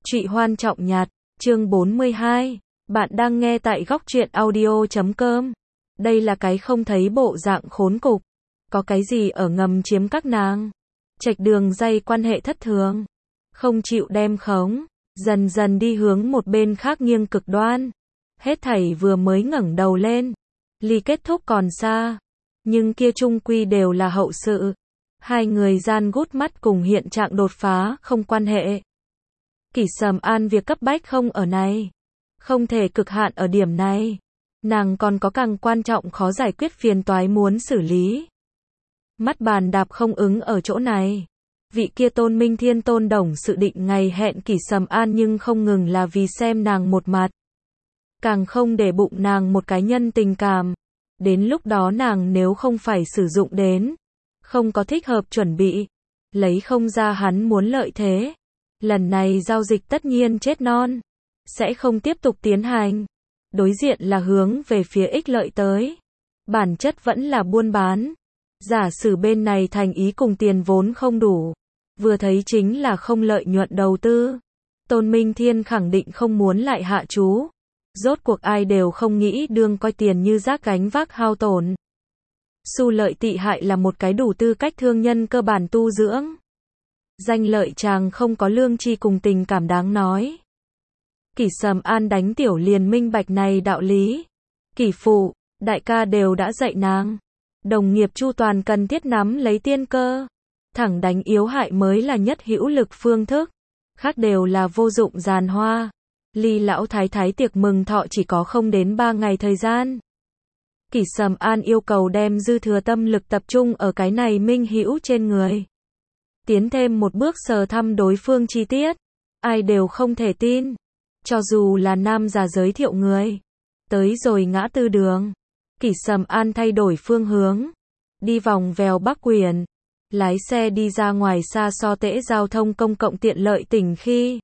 Trụy Hoan Trọng Nhạt, chương 42. Bạn đang nghe tại góc truyện audio.com. Đây là cái không thấy bộ dạng khốn cục. Có cái gì ở ngầm chiếm các nàng. Trạch đường dây quan hệ thất thường. Không chịu đem khống. Dần dần đi hướng một bên khác nghiêng cực đoan. Hết thảy vừa mới ngẩng đầu lên. Ly kết thúc còn xa. Nhưng kia chung quy đều là hậu sự. Hai người gian gút mắt cùng hiện trạng đột phá không quan hệ. Kỷ Sầm An việc cấp bách không ở này. Không thể cực hạn ở điểm này. Nàng còn có càng quan trọng khó giải quyết phiền toái muốn xử lý. Mắt bàn đạp không ứng ở chỗ này. Vị kia Tôn Minh Thiên Tôn Đồng sự định ngày hẹn Kỷ Sầm An nhưng không ngừng là vì xem nàng một mặt. Càng không để bụng nàng một cái nhân tình cảm. Đến lúc đó nàng nếu không phải sử dụng đến. Không có thích hợp chuẩn bị. Lấy không ra hắn muốn lợi thế. Lần này giao dịch tất nhiên chết non. Sẽ không tiếp tục tiến hành. Đối diện là hướng về phía ích lợi tới. Bản chất vẫn là buôn bán. Giả sử bên này thành ý cùng tiền vốn không đủ. Vừa thấy chính là không lợi nhuận đầu tư. Tôn Minh Thiên khẳng định không muốn lại hạ chú. Rốt cuộc ai đều không nghĩ đương coi tiền như rác gánh vác hao tổn. Xu lợi tị hại là một cái đủ tư cách thương nhân cơ bản tu dưỡng. Danh lợi chàng không có lương tri cùng tình cảm đáng nói. Kỷ Sầm An đánh tiểu liền minh bạch này đạo lý. Kỷ phụ, đại ca đều đã dạy nàng. Đồng nghiệp chu toàn cần thiết nắm lấy tiên cơ. Thẳng đánh yếu hại mới là nhất hữu lực phương thức. Khác đều là vô dụng giàn hoa. Ly lão thái thái tiệc mừng thọ chỉ có không đến 3 ngày thời gian. Kỷ Sầm An yêu cầu đem dư thừa tâm lực tập trung ở cái này minh hữu trên người. Tiến thêm một bước sờ thăm đối phương chi tiết. Ai đều không thể tin. Cho dù là nam già giới thiệu người. Tới rồi ngã tư đường. Kỷ Sầm An thay đổi phương hướng. Đi vòng vèo Bắc Quyền. Lái xe đi ra ngoài xa so tễ giao thông công cộng tiện lợi tỉnh khi.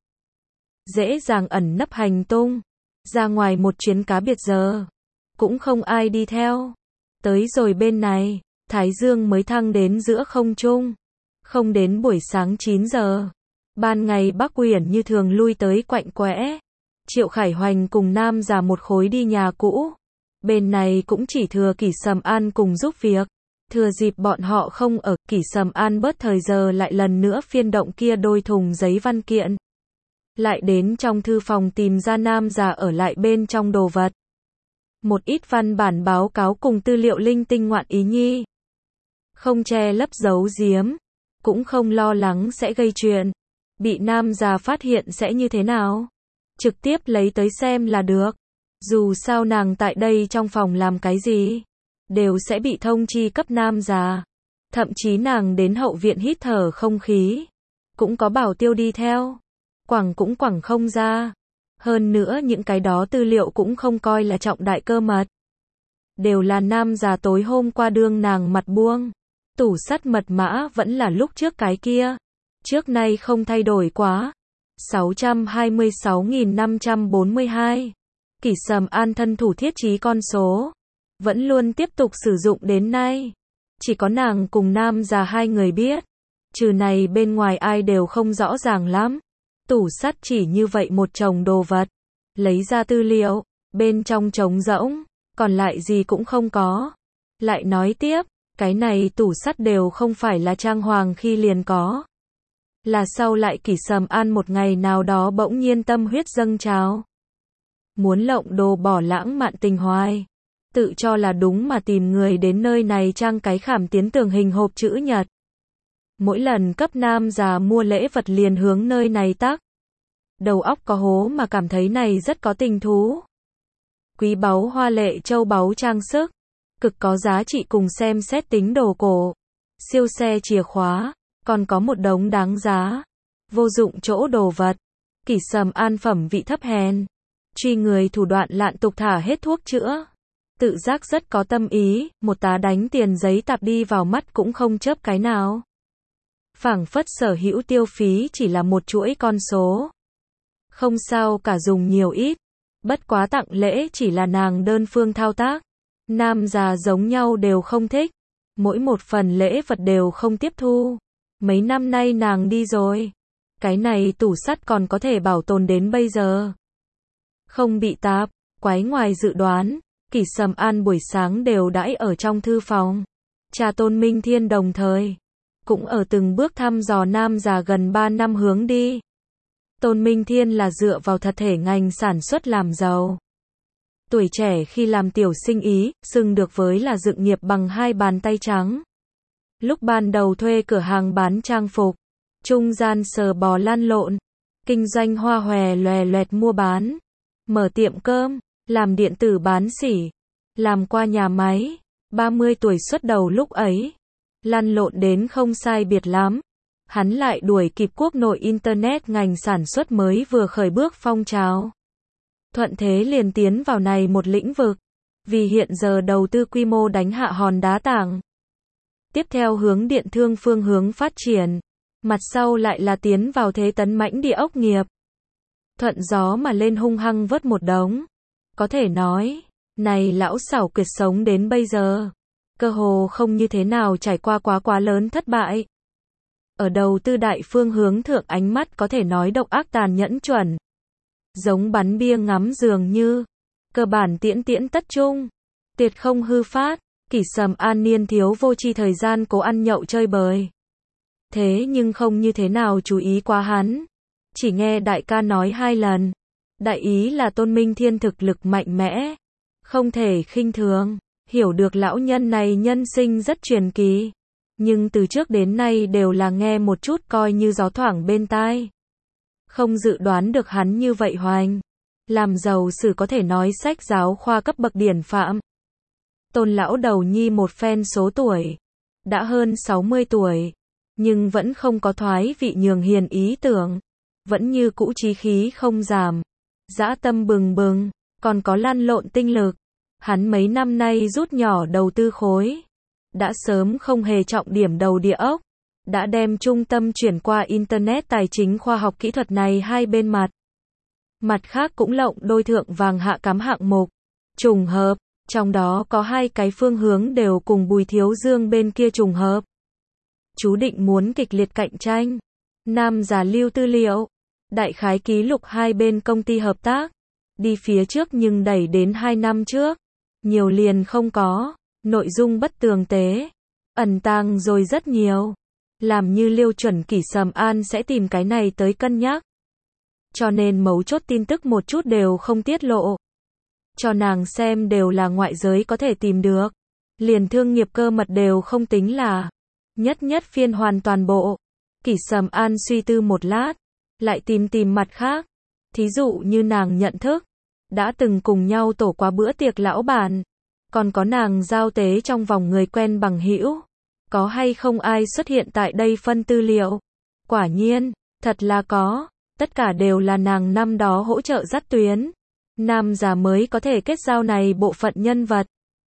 Dễ dàng ẩn nấp hành tung. Ra ngoài một chuyến cá biệt giờ. Cũng không ai đi theo. Tới rồi bên này. Thái dương mới thăng đến giữa không trung. Không đến buổi sáng 9 giờ. Ban ngày Bắc Uyển như thường lui tới quạnh quẽ. Triệu Khải Hoành cùng nam già một khối đi nhà cũ. Bên này cũng chỉ thừa Kỷ Sầm An cùng giúp việc. Thừa dịp bọn họ không ở, Kỷ Sầm An bớt thời giờ lại lần nữa phiên động kia đôi thùng giấy văn kiện. Lại đến trong thư phòng tìm ra nam già ở lại bên trong đồ vật. Một ít văn bản báo cáo cùng tư liệu linh tinh ngoạn ý nhi. Không che lấp giấu giếm. Cũng không lo lắng sẽ gây chuyện. Bị nam già phát hiện sẽ như thế nào? Trực tiếp lấy tới xem là được. Dù sao nàng tại đây trong phòng làm cái gì, đều sẽ bị thông chi cấp nam già. Thậm chí nàng đến hậu viện hít thở không khí. Cũng có bảo tiêu đi theo. Quẳng cũng quẳng không ra. Hơn nữa những cái đó tư liệu cũng không coi là trọng đại cơ mật. Đều là nam già tối hôm qua đương nàng mặt buông. Tủ sắt mật mã vẫn là lúc trước cái kia. Trước nay không thay đổi quá. 626.542. Kỷ Sầm An thân thủ thiết trí con số. Vẫn luôn tiếp tục sử dụng đến nay. Chỉ có nàng cùng nam già hai người biết. Trừ này bên ngoài ai đều không rõ ràng lắm. Tủ sắt chỉ như vậy một chồng đồ vật. Lấy ra tư liệu. Bên trong trống rỗng. Còn lại gì cũng không có. Lại nói tiếp. Cái này tủ sắt đều không phải là trang hoàng khi liền có. Là sau lại Kỷ Sầm An một ngày nào đó bỗng nhiên tâm huyết dâng trào. Muốn lộng đồ bỏ lãng mạn tình hoài. Tự cho là đúng mà tìm người đến nơi này trang cái khảm tiến tường hình hộp chữ nhật. Mỗi lần cấp nam già mua lễ vật liền hướng nơi này tắc. Đầu óc có hố mà cảm thấy này rất có tình thú. Quý báu hoa lệ châu báu trang sức. Cực có giá trị cùng xem xét tính đồ cổ. Siêu xe chìa khóa. Còn có một đống đáng giá. Vô dụng chỗ đồ vật. Kỷ Sầm An phẩm vị thấp hèn. Truy người thủ đoạn lạn tục thả hết thuốc chữa. Tự giác rất có tâm ý. Một tá đánh tiền giấy tạp đi vào mắt cũng không chớp cái nào. Phảng phất sở hữu tiêu phí chỉ là một chuỗi con số. Không sao cả dùng nhiều ít. Bất quá tặng lễ chỉ là nàng đơn phương thao tác. Nam già giống nhau đều không thích. Mỗi một phần lễ vật đều không tiếp thu. Mấy năm nay nàng đi rồi. Cái này tủ sắt còn có thể bảo tồn đến bây giờ. Không bị tạp, quái ngoài dự đoán, Kỷ Sầm An buổi sáng đều đãi ở trong thư phòng. Cha Tôn Minh Thiên đồng thời cũng ở từng bước thăm dò nam già gần 3 năm hướng đi. Tôn Minh Thiên là dựa vào thật thể ngành sản xuất làm giàu. Tuổi trẻ khi làm tiểu sinh ý, xưng được với là dựng nghiệp bằng 2 bàn tay trắng. Lúc ban đầu thuê cửa hàng bán trang phục, trung gian sờ bò lăn lộn, kinh doanh hoa hòe loè loẹt mua bán, mở tiệm cơm, làm điện tử bán sỉ, làm qua nhà máy, 30 tuổi xuất đầu lúc ấy, lăn lộn đến không sai biệt lắm. Hắn lại đuổi kịp quốc nội Internet ngành sản xuất mới vừa khởi bước phong trào. Thuận thế liền tiến vào này một lĩnh vực, vì hiện giờ đầu tư quy mô đánh hạ hòn đá tảng. Tiếp theo hướng điện thương phương hướng phát triển, mặt sau lại là tiến vào thế tấn mãnh địa ốc nghiệp. Thuận gió mà lên hung hăng vớt một đống. Có thể nói, này lão xảo quyệt sống đến bây giờ, cơ hồ không như thế nào trải qua quá lớn thất bại. Ở đầu tư đại phương hướng thượng ánh mắt có thể nói độc ác tàn nhẫn chuẩn. Giống bắn bia ngắm dường như, cơ bản tiễn tất trung, tuyệt không hư phát. Kỷ Sầm An niên thiếu vô tri thời gian cố ăn nhậu chơi bời. Thế nhưng không như thế nào chú ý qua hắn. Chỉ nghe đại ca nói 2 lần. Đại ý là Tôn Minh Thiên thực lực mạnh mẽ, không thể khinh thường. Hiểu được lão nhân này nhân sinh rất truyền kỳ. Nhưng từ trước đến nay đều là nghe một chút coi như gió thoảng bên tai. Không dự đoán được hắn như vậy hoành. Làm giàu sử có thể nói sách giáo khoa cấp bậc điển phạm. Tôn lão đầu nhi một phen số tuổi. Đã hơn 60 tuổi. Nhưng vẫn không có thoái vị nhường hiền ý tưởng. Vẫn như cũ chí khí không giảm. Dã tâm bừng bừng. Còn có lăn lộn tinh lực. Hắn mấy năm nay rút nhỏ đầu tư khối. Đã sớm không hề trọng điểm đầu địa ốc. Đã đem trung tâm chuyển qua Internet tài chính khoa học kỹ thuật này hai bên mặt. Mặt khác cũng lộng đôi thượng vàng hạ cám hạng mục. Trùng hợp, trong đó có 2 cái phương hướng đều cùng Bùi Thiếu Dương bên kia trùng hợp. Chú định muốn kịch liệt cạnh tranh. Nam già lưu tư liệu. Đại khái ký lục 2 bên công ty hợp tác. Đi phía trước nhưng đẩy đến 2 năm trước. Nhiều liền không có. Nội dung bất tường tế. Ẩn tàng rồi rất nhiều. Làm như Liêu chuẩn Kỷ Sầm An sẽ tìm cái này tới cân nhắc. Cho nên mấu chốt tin tức một chút đều không tiết lộ. Cho nàng xem đều là ngoại giới có thể tìm được. Liền thương nghiệp cơ mật đều không tính là. Nhất phiên hoàn toàn bộ. Kỷ Sầm An suy tư một lát. Lại tìm mặt khác. Thí dụ như nàng nhận thức. Đã từng cùng nhau tổ qua bữa tiệc lão bản. Còn có nàng giao tế trong vòng người quen bằng hữu. Có hay không ai xuất hiện tại đây phân tư liệu? Quả nhiên, thật là có. Tất cả đều là nàng năm đó hỗ trợ dắt tuyến. Nam già mới có thể kết giao này bộ phận nhân vật.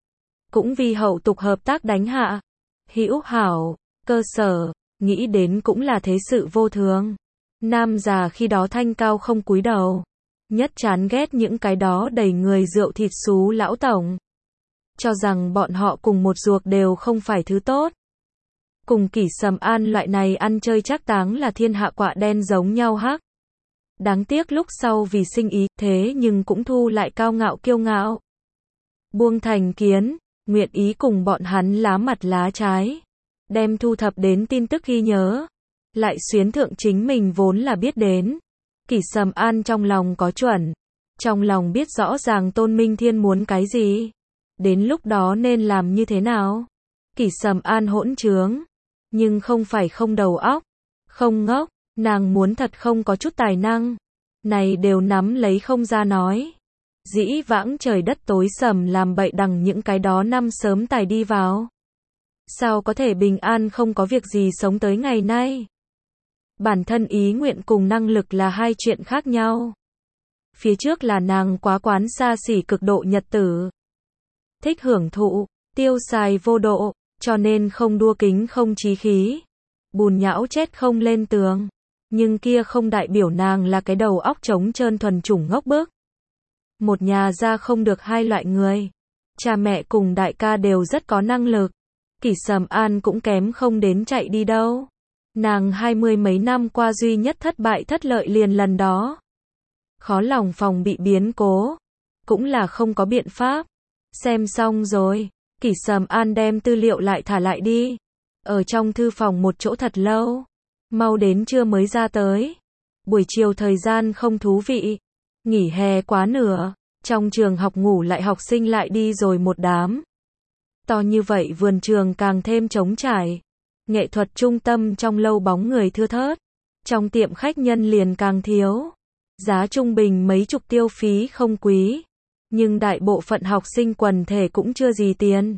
Cũng vì hậu tục hợp tác đánh hạ. Hữu hảo, cơ sở, nghĩ đến cũng là thế sự vô thường. Nam già khi đó thanh cao không cúi đầu. Nhất chán ghét những cái đó đầy người rượu thịt xú lão tổng. Cho rằng bọn họ cùng một ruột đều không phải thứ tốt. Cùng Kỷ Sầm An loại này ăn chơi trác táng là thiên hạ quạ đen giống nhau hắc. Đáng tiếc lúc sau vì sinh ý, thế nhưng cũng thu lại cao ngạo kiêu ngạo. Buông thành kiến, nguyện ý cùng bọn hắn lá mặt lá trái. Đem thu thập đến tin tức ghi nhớ. Lại xuyến thượng chính mình vốn là biết đến. Kỷ Sầm An trong lòng có chuẩn. Trong lòng biết rõ ràng Tôn Minh Thiên muốn cái gì. Đến lúc đó nên làm như thế nào. Kỷ Sầm An hỗn trướng. Nhưng không phải không đầu óc. Không ngốc. Nàng muốn thật không có chút tài năng. Này đều nắm lấy không ra nói. Dĩ vãng trời đất tối sầm làm bậy đằng những cái đó năm sớm tài đi vào. Sao có thể bình an không có việc gì sống tới ngày nay. Bản thân ý nguyện cùng năng lực là 2 chuyện khác nhau. Phía trước là nàng quá quán xa xỉ cực độ nhật tử. Thích hưởng thụ, tiêu xài vô độ, cho nên không đua kính không chí khí. Bùn nhão chết không lên tường. Nhưng kia không đại biểu nàng là cái đầu óc trống trơn thuần chủng ngốc bức. Một nhà ra không được 2 loại người. Cha mẹ cùng đại ca đều rất có năng lực. Kỷ Sầm An cũng kém không đến chạy đi đâu. Nàng 20 mấy năm qua duy nhất thất bại thất lợi liền lần đó. Khó lòng phòng bị biến cố. Cũng là không có biện pháp. Xem xong rồi. Kỷ Sầm An đem tư liệu lại thả lại đi. Ở trong thư phòng một chỗ thật lâu. Mau đến trưa mới ra tới. Buổi chiều thời gian không thú vị. Nghỉ hè quá nửa. Trong trường học ngủ lại học sinh lại đi rồi một đám. To như vậy vườn trường càng thêm trống trải. Nghệ thuật trung tâm trong lâu bóng người thưa thớt. Trong tiệm khách nhân liền càng thiếu. Giá trung bình mấy chục tiêu phí không quý. Nhưng đại bộ phận học sinh quần thể cũng chưa gì tiền.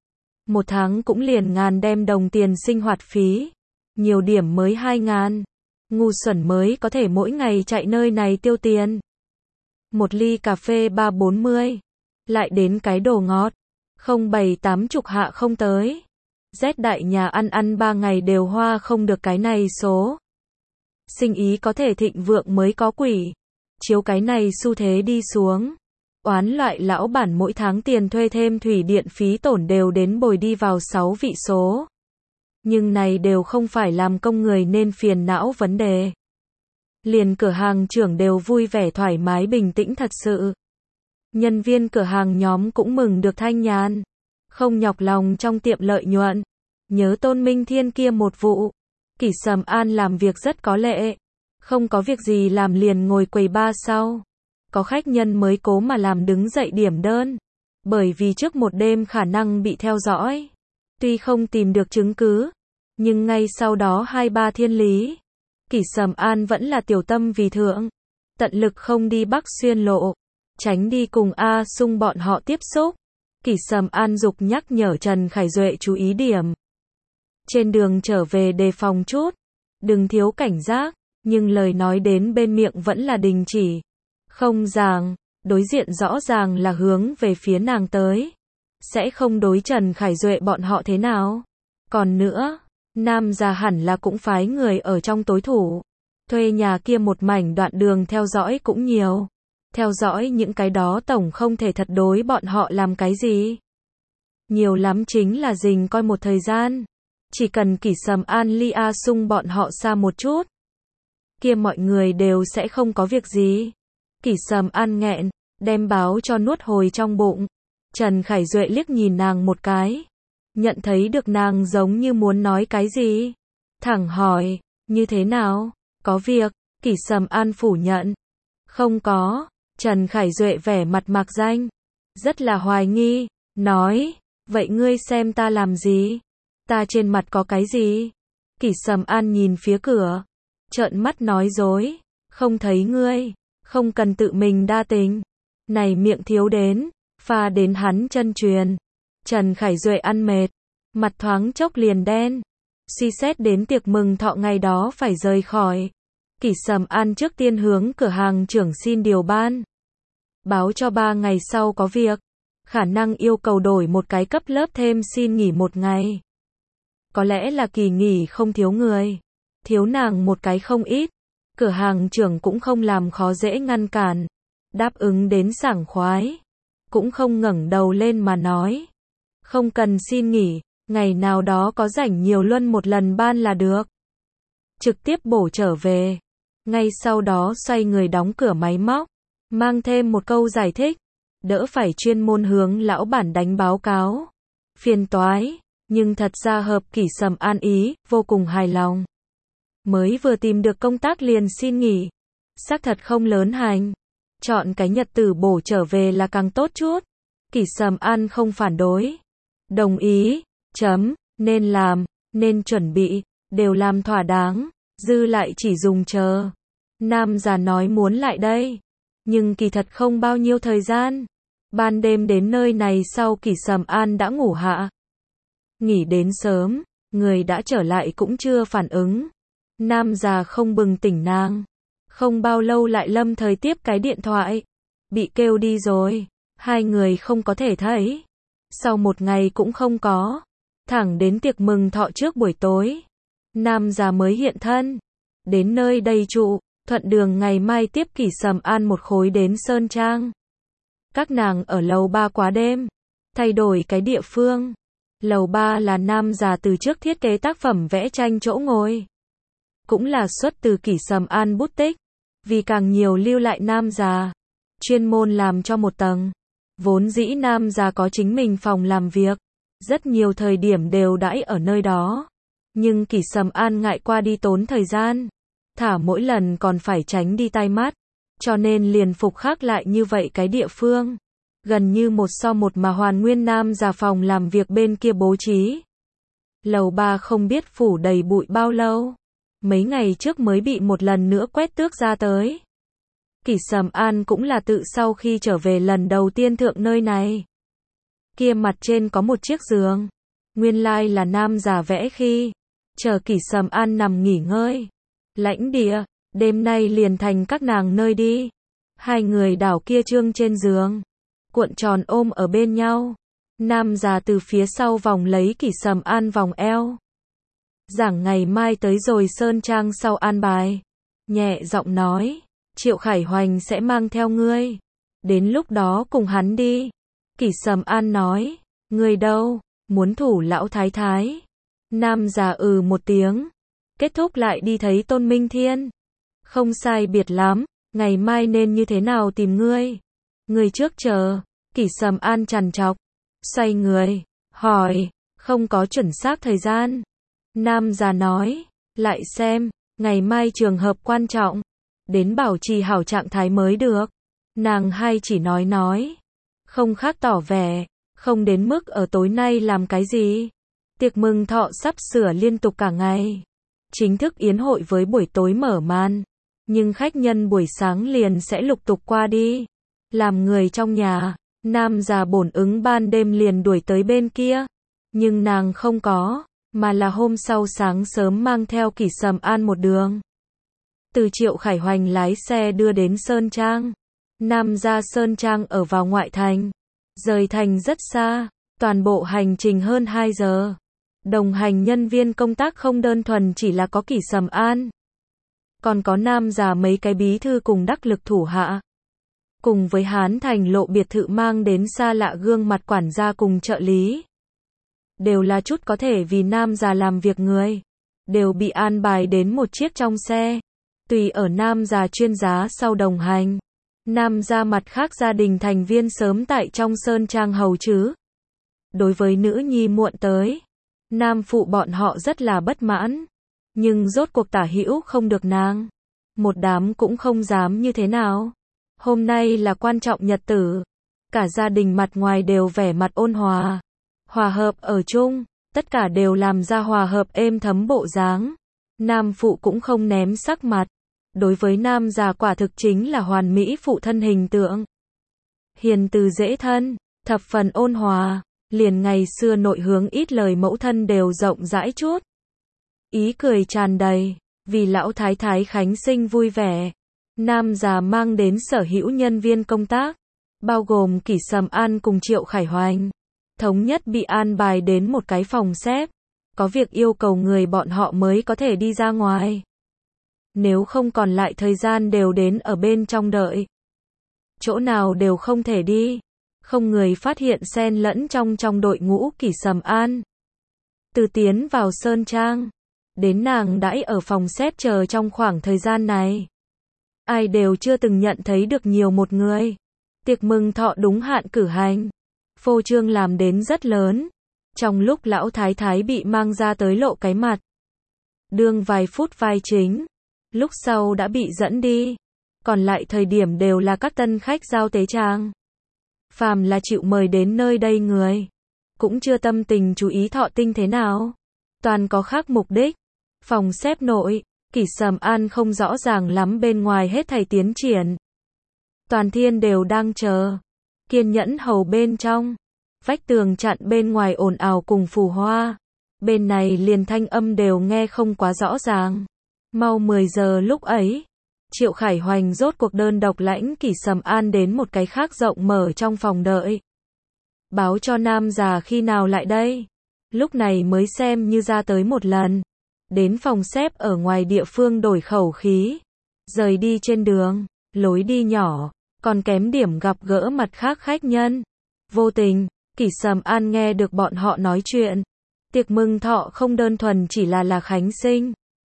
Một tháng cũng liền ngàn đem đồng tiền sinh hoạt phí. Nhiều điểm mới 2.000. Ngu xuẩn mới có thể mỗi ngày chạy nơi này tiêu tiền. Một ly cà phê 3-40. Lại đến cái đồ ngọt. Không 7-80 hạ không tới. Rét đại nhà ăn 3 ngày đều hoa không được cái này số. Sinh ý có thể thịnh vượng mới có quỷ. Chiếu cái này xu thế đi xuống. Oán loại lão bản mỗi tháng tiền thuê thêm thủy điện phí tổn đều đến bồi đi vào 6 vị số. Nhưng này đều không phải làm công người nên phiền não vấn đề. Liền cửa hàng trưởng đều vui vẻ thoải mái bình tĩnh thật sự. Nhân viên cửa hàng nhóm cũng mừng được thanh nhàn. Không nhọc lòng trong tiệm lợi nhuận. Nhớ Tôn Minh Thiên kia một vụ. Kỷ Sầm An làm việc rất có lệ. Không có việc gì làm liền ngồi quầy bar sau. Có khách nhân mới cố mà làm đứng dậy điểm đơn. Bởi vì trước một đêm khả năng bị theo dõi. Tuy không tìm được chứng cứ. Nhưng ngay sau đó 2-3 thiên lý. Kỷ Sầm An vẫn là tiểu tâm vì thượng. Tận lực không đi Bắc Xuyên lộ. Tránh đi cùng A Sung bọn họ tiếp xúc. Kỷ Sầm An dục nhắc nhở Trần Khải Duệ chú ý điểm. Trên đường trở về đề phòng chút. Đừng thiếu cảnh giác. Nhưng lời nói đến bên miệng vẫn là đình chỉ. Không ràng. Đối diện rõ ràng là hướng về phía nàng tới. Sẽ không đối Trần Khải Duệ bọn họ thế nào. Còn nữa. Nam già hẳn là cũng phái người ở trong tối thủ. Thuê nhà kia một mảnh đoạn đường theo dõi cũng nhiều. Theo dõi những cái đó tổng không thể thật đối bọn họ làm cái gì. Nhiều lắm chính là rình coi một thời gian. Chỉ cần Kỷ Sầm An ly A Sung bọn họ xa một chút. Kia mọi người đều sẽ không có việc gì. Kỷ Sầm An nghẹn, đem báo cho nuốt hồi trong bụng. Trần Khải Duệ liếc nhìn nàng một cái. Nhận thấy được nàng giống như muốn nói cái gì. Thẳng hỏi, như thế nào? Có việc, Kỷ Sầm An phủ nhận. Không có, Trần Khải Duệ vẻ mặt mạc danh. Rất là hoài nghi, nói, vậy ngươi xem ta làm gì? Ta trên mặt có cái gì? Kỷ Sầm An nhìn phía cửa. Trợn mắt nói dối, không thấy ngươi, không cần tự mình đa tình. Này miệng thiếu đến, pha đến hắn chân truyền. Trần Khải Duệ ăn mệt, mặt thoáng chốc liền đen. Suy xét đến tiệc mừng thọ ngày đó phải rời khỏi. Kỷ Sầm An trước tiên hướng cửa hàng trưởng xin điều ban. Báo cho 3 ngày sau có việc. Khả năng yêu cầu đổi một cái cấp lớp thêm xin nghỉ 1 ngày. Có lẽ là kỳ nghỉ không thiếu người. Thiếu nàng một cái không ít. Cửa hàng trưởng cũng không làm khó dễ ngăn cản. Đáp ứng đến sảng khoái. Cũng không ngẩng đầu lên mà nói. Không cần xin nghỉ, ngày nào đó có rảnh nhiều luân một lần ban là được. Trực tiếp bổ trở về. Ngay sau đó xoay người đóng cửa máy móc. Mang thêm một câu giải thích. Đỡ phải chuyên môn hướng lão bản đánh báo cáo. Phiền toái, nhưng thật ra hợp Kỷ Sầm An ý, vô cùng hài lòng. Mới vừa tìm được công tác liền xin nghỉ. Xác thật không lớn hành. Chọn cái nhật tử bổ trở về là càng tốt chút. Kỷ Sầm An không phản đối. Đồng ý, nên làm, nên chuẩn bị, đều làm thỏa đáng, dư lại chỉ dùng chờ. Nam già nói muốn lại đây, nhưng kỳ thật không bao nhiêu thời gian. Ban đêm đến nơi này sau Kỷ Sầm An đã ngủ hạ. Nghỉ đến sớm, người đã trở lại cũng chưa phản ứng. Nam già không bừng tỉnh nàng. Không bao lâu lại lâm thời tiếp cái điện thoại. Bị kêu đi rồi, 2 người không có thể thấy. Sau 1 ngày cũng không có. Thẳng đến tiệc mừng thọ trước buổi tối. Nam già mới hiện thân. Đến nơi đây trụ, thuận đường ngày mai tiếp Kỷ Sầm An một khối đến Sơn Trang. Các nàng ở lầu 3 quá đêm. Thay đổi cái địa phương. Lầu 3 là nam già từ trước thiết kế tác phẩm vẽ tranh chỗ ngồi. cũng là xuất từ Kỷ Sầm An bút tích, vì càng nhiều lưu lại nam già, chuyên môn làm cho một tầng. Vốn dĩ nam già có chính mình phòng làm việc, rất nhiều thời điểm đều đãi ở nơi đó. Nhưng Kỷ Sầm An ngại qua đi tốn thời gian, thả mỗi lần còn phải tránh đi tai mắt, cho nên liền phục khắc lại như vậy cái địa phương. Gần như một so một mà hoàn nguyên nam già phòng làm việc bên kia bố trí. Lầu 3 không biết phủ đầy bụi bao lâu, mấy ngày trước mới bị một lần nữa quét tước ra tới. Kỷ Sầm An cũng là tự sau khi trở về lần đầu tiên thượng nơi này. Kia mặt trên có một chiếc giường, nguyên lai là nam già vẽ khi chờ Kỷ Sầm An nằm nghỉ ngơi. Lãnh địa, đêm nay liền thành các nàng nơi đi. Hai người đảo kia trương trên giường, cuộn tròn ôm ở bên nhau. Nam già từ phía sau vòng lấy Kỷ Sầm An vòng eo. Giảng ngày mai tới rồi Sơn Trang sau an bài. Nhẹ giọng nói, Triệu Khải Hoành sẽ mang theo ngươi. Đến lúc đó cùng hắn đi. Kỷ Sầm An nói, ngươi đâu, muốn thủ lão thái thái. Nam già một tiếng. Kết thúc lại đi thấy Tôn Minh Thiên. Không sai biệt lắm, ngày mai nên như thế nào tìm ngươi? Ngươi trước chờ. Kỷ Sầm An trằn trọc, xoay người, hỏi, không có chuẩn xác thời gian. Nam già nói, lại xem, ngày mai trường hợp quan trọng, đến bảo trì hảo trạng thái mới được. Nàng hai chỉ nói, không khác tỏ vẻ, không đến mức ở tối nay làm cái gì. Tiệc mừng thọ sắp sửa liên tục cả ngày. Chính thức yến hội với buổi tối mở màn, nhưng khách nhân buổi sáng liền sẽ lục tục qua đi. Làm người trong nhà, nam già bổn ứng ban đêm liền đuổi tới bên kia, nhưng nàng không có, mà là hôm sau sáng sớm mang theo Kỷ Sầm An một đường. Từ Triệu Khải Hoành lái xe đưa đến Sơn Trang. Nam gia Sơn Trang ở vào ngoại thành, rời thành rất xa, toàn bộ hành trình hơn 2 giờ. Đồng hành nhân viên công tác không đơn thuần chỉ là có Kỷ Sầm An, còn có nam già mấy cái bí thư cùng đắc lực thủ hạ. Cùng với Hán Thành lộ biệt thự mang đến xa lạ gương mặt quản gia cùng trợ lý. Đều là chút có thể vì nam già làm việc người. Đều bị an bài đến một chiếc trong xe. Tùy ở nam già chuyên giá sau đồng hành. Nam gia mặt khác gia đình thành viên sớm tại trong Sơn Trang hầu chứ. Đối với nữ nhi muộn tới, nam phụ bọn họ rất là bất mãn. Nhưng rốt cuộc tả hữu không được nàng. Một đám cũng không dám như thế nào. Hôm nay là quan trọng nhật tử. Cả gia đình mặt ngoài đều vẻ mặt ôn hòa. Hòa hợp ở chung. Tất cả đều làm ra hòa hợp êm thấm bộ dáng. Nam phụ cũng không ném sắc mặt. Đối với nam già quả thực chính là hoàn mỹ phụ thân hình tượng. Hiền từ dễ thân, thập phần ôn hòa. Liền ngày xưa nội hướng ít lời mẫu thân đều rộng rãi chút. Ý cười tràn đầy, vì lão thái thái khánh sinh vui vẻ. Nam già mang đến sở hữu nhân viên công tác, bao gồm Kỷ Sầm An cùng Triệu Khải Hoành, thống nhất bị an bài đến một cái phòng xếp, có việc yêu cầu người bọn họ mới có thể đi ra ngoài. Nếu không còn lại thời gian đều đến ở bên trong đợi. Chỗ nào đều không thể đi, không người phát hiện xen lẫn trong đội ngũ Kỷ Sầm An. Từ tiến vào Sơn Trang, đến nàng đãi ở phòng xếp chờ trong khoảng thời gian này. Ai đều chưa từng nhận thấy được nhiều một người. Tiệc mừng thọ đúng hạn cử hành. Phô trương làm đến rất lớn. Trong lúc lão thái thái bị mang ra tới lộ cái mặt. Đương vài phút vai chính. Lúc sau đã bị dẫn đi. Còn lại thời điểm đều là các tân khách giao tế trang. Phàm là chịu mời đến nơi đây người. Cũng chưa tâm tình chú ý thọ tinh thế nào. Toàn có khác mục đích. Phòng xếp nội. Kỷ Sầm An không rõ ràng lắm bên ngoài hết thảy tiến triển. Toàn thiên đều đang chờ. Kiên nhẫn hầu bên trong. Vách tường chặn bên ngoài ồn ào cùng phù hoa. Bên này liền thanh âm đều nghe không quá rõ ràng. Mau 10 giờ lúc ấy. Triệu Khải Hoành rốt cuộc đơn độc lãnh Kỷ Sầm An đến một cái khác rộng mở trong phòng đợi. Báo cho nam già khi nào lại đây. Lúc này mới xem như ra tới một lần. Đến phòng xếp ở ngoài địa phương đổi khẩu khí. Rời đi trên đường, lối đi nhỏ, còn kém điểm gặp gỡ mặt khác khách nhân. Vô tình, Kỷ Sầm An nghe được bọn họ nói chuyện. Tiệc mừng thọ không đơn thuần chỉ là khánh sinh.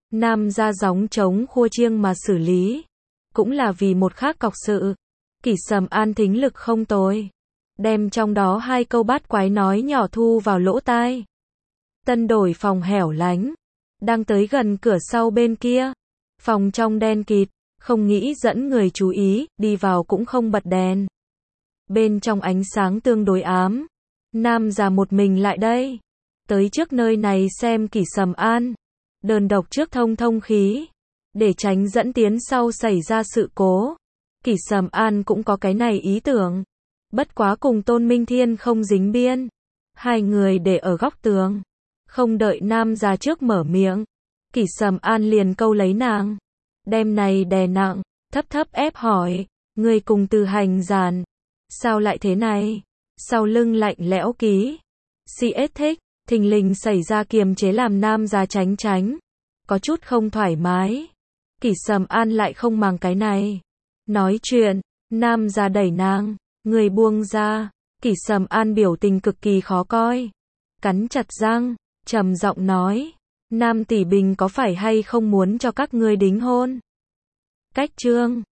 Nam ra gióng trống khua chiêng mà xử lý. Cũng là vì một khác cọc sự. Kỷ Sầm An thính lực không tồi. Đem trong đó 2 câu bát quái nói nhỏ thu vào lỗ tai. Tân đổi phòng hẻo lánh. Đang tới gần cửa sau bên kia. Phòng trong đen kịt. Không nghĩ dẫn người chú ý, đi vào cũng không bật đèn. Bên trong ánh sáng tương đối ám. Nam già một mình lại đây. Tới trước nơi này xem Kỷ Sầm An. Đơn độc trước thông thông khí. Để tránh dẫn tiến sau xảy ra sự cố. Kỷ Sầm An cũng có cái này ý tưởng. Bất quá cùng Tôn Minh Thiên không dính biên. 2 người để ở góc tường. Không đợi nam già trước mở miệng. Kỷ Sầm An liền câu lấy nàng. Đem này đè nặng, thấp thấp ép hỏi. Người cùng Từ Hành giàn. Sao lại thế này? Sau lưng lạnh lẽo ký. CS thích, thình lình xảy ra kiềm chế làm nam già tránh tránh. Có chút không thoải mái. Kỷ Sầm An lại không màng cái này. Nói chuyện, nam già đẩy nàng. Người buông ra. Kỷ Sầm An biểu tình cực kỳ khó coi. Cắn chặt răng, trầm giọng nói. Nam tỷ Bình có phải hay không muốn cho các ngươi đính hôn? Cách chương